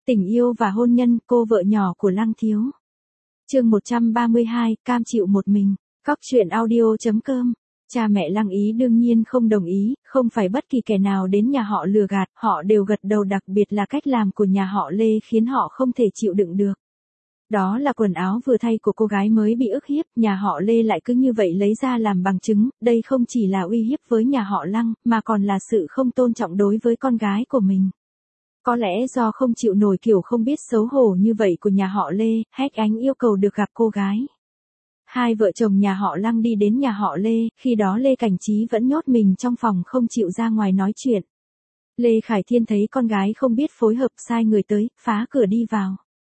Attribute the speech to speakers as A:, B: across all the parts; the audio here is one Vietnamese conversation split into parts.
A: Tình yêu và hôn nhân, cô vợ nhỏ của Lăng Thiếu. Chương 132, cam chịu một mình. Cóc truyện audio.com. Cha mẹ Lăng Ý đương nhiên không đồng ý, không phải bất kỳ kẻ nào đến nhà họ lừa gạt, họ đều gật đầu, đặc biệt là cách làm của nhà họ Lê khiến họ không thể chịu đựng được. Đó là quần áo vừa thay của cô gái mới bị ức hiếp, nhà họ Lê lại cứ như vậy lấy ra làm bằng chứng, đây không chỉ là uy hiếp với nhà họ Lăng, mà còn là sự không tôn trọng đối với con gái của mình. Có lẽ do không chịu nổi kiểu không biết xấu hổ như vậy của nhà họ Lê, Hách Ánh yêu cầu được gặp cô gái. Hai vợ chồng nhà họ Lăng đi đến nhà họ Lê, khi đó Lê Cảnh Trí vẫn nhốt mình trong phòng không chịu ra ngoài nói chuyện. Lê Khải Thiên thấy con gái không biết phối hợp, sai người tới, phá cửa đi vào.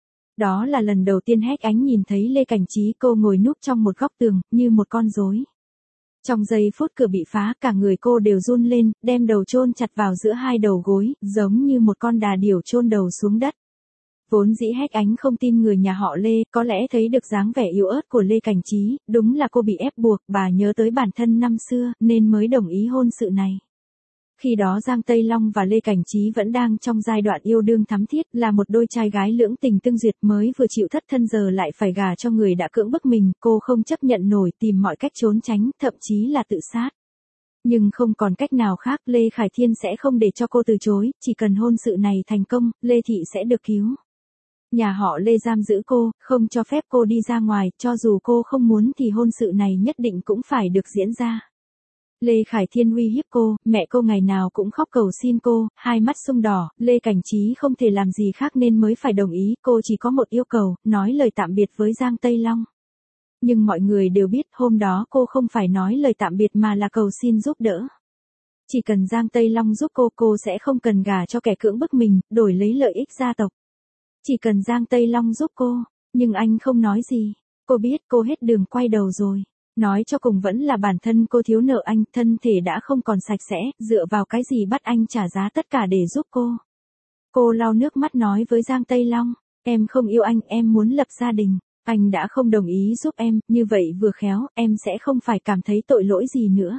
A: Đó là lần đầu tiên Hách Ánh nhìn thấy Lê Cảnh Trí, cô ngồi núp trong một góc tường, như một con rối. Trong giây phút cửa bị phá, cả người cô đều run lên, đem đầu chôn chặt vào giữa hai đầu gối, giống như một con đà điểu chôn đầu xuống đất. Vốn dĩ Hách Ánh không tin người nhà họ Lê, có lẽ thấy được dáng vẻ yếu ớt của Lê Cảnh Trí, đúng là cô bị ép buộc, bà nhớ tới bản thân năm xưa, nên mới đồng ý hôn sự này. Khi đó Giang Tây Long và Lê Cảnh Trí vẫn đang trong giai đoạn yêu đương thắm thiết, là một đôi trai gái lưỡng tình tương duyệt, mới vừa chịu thất thân giờ lại phải gả cho người đã cưỡng bức mình, cô không chấp nhận nổi, tìm mọi cách trốn tránh, thậm chí là tự sát. Nhưng không còn cách nào khác, Lê Khải Thiên sẽ không để cho cô từ chối, chỉ cần hôn sự này thành công, Lê Thị sẽ được cứu. Nhà họ Lê giam giữ cô, không cho phép cô đi ra ngoài, cho dù cô không muốn thì hôn sự này nhất định cũng phải được diễn ra. Lê Khải Thiên uy hiếp cô, mẹ cô ngày nào cũng khóc cầu xin cô, hai mắt sưng đỏ, Lê Cảnh Trí không thể làm gì khác nên mới phải đồng ý, cô chỉ có một yêu cầu, nói lời tạm biệt với Giang Tây Long. Nhưng mọi người đều biết hôm đó cô không phải nói lời tạm biệt mà là cầu xin giúp đỡ. Chỉ cần Giang Tây Long giúp cô sẽ không cần gả cho kẻ cưỡng bức mình, đổi lấy lợi ích gia tộc. Chỉ cần Giang Tây Long giúp cô, nhưng anh không nói gì. Cô biết cô hết đường quay đầu rồi. Nói cho cùng vẫn là bản thân cô thiếu nợ anh, thân thể đã không còn sạch sẽ, dựa vào cái gì bắt anh trả giá tất cả để giúp cô. Cô lau nước mắt nói với Giang Tây Long, em không yêu anh, em muốn lập gia đình. Anh đã không đồng ý giúp em, như vậy vừa khéo, em sẽ không phải cảm thấy tội lỗi gì nữa.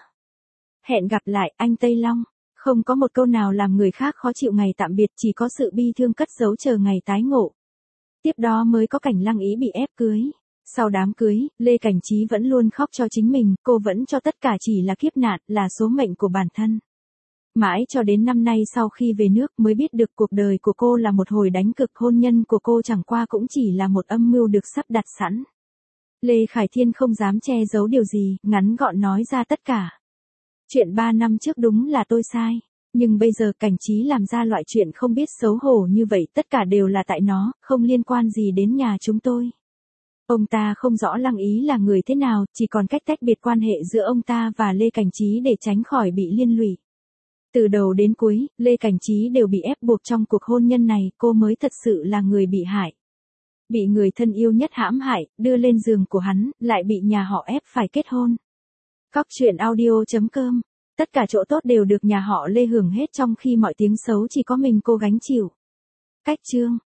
A: Hẹn gặp lại, anh Tây Long. Không có một câu nào làm người khác khó chịu ngày tạm biệt, chỉ có sự bi thương cất giấu chờ ngày tái ngộ. Tiếp đó mới có cảnh Lăng Ý bị ép cưới. Sau đám cưới, Lê Cảnh Trí vẫn luôn khóc cho chính mình, cô vẫn cho tất cả chỉ là kiếp nạn, là số mệnh của bản thân. Mãi cho đến năm nay sau khi về nước mới biết được cuộc đời của cô là một hồi đánh cực, hôn nhân của cô chẳng qua cũng chỉ là một âm mưu được sắp đặt sẵn. Lê Khải Thiên không dám che giấu điều gì, ngắn gọn nói ra tất cả. Chuyện 3 năm trước đúng là tôi sai. Nhưng bây giờ Cảnh Trí làm ra loại chuyện không biết xấu hổ như vậy, tất cả đều là tại nó, không liên quan gì đến nhà chúng tôi. Ông ta không rõ Lăng Ý là người thế nào, chỉ còn cách tách biệt quan hệ giữa ông ta và Lê Cảnh Trí để tránh khỏi bị liên lụy. Từ đầu đến cuối, Lê Cảnh Trí đều bị ép buộc trong cuộc hôn nhân này, cô mới thật sự là người bị hại. Bị người thân yêu nhất hãm hại, đưa lên giường của hắn, lại bị nhà họ ép phải kết hôn. Cóc truyện audio.com. Tất cả chỗ tốt đều được nhà họ Lê hưởng hết, trong khi mọi tiếng xấu chỉ có mình cô gánh chịu. Cách chương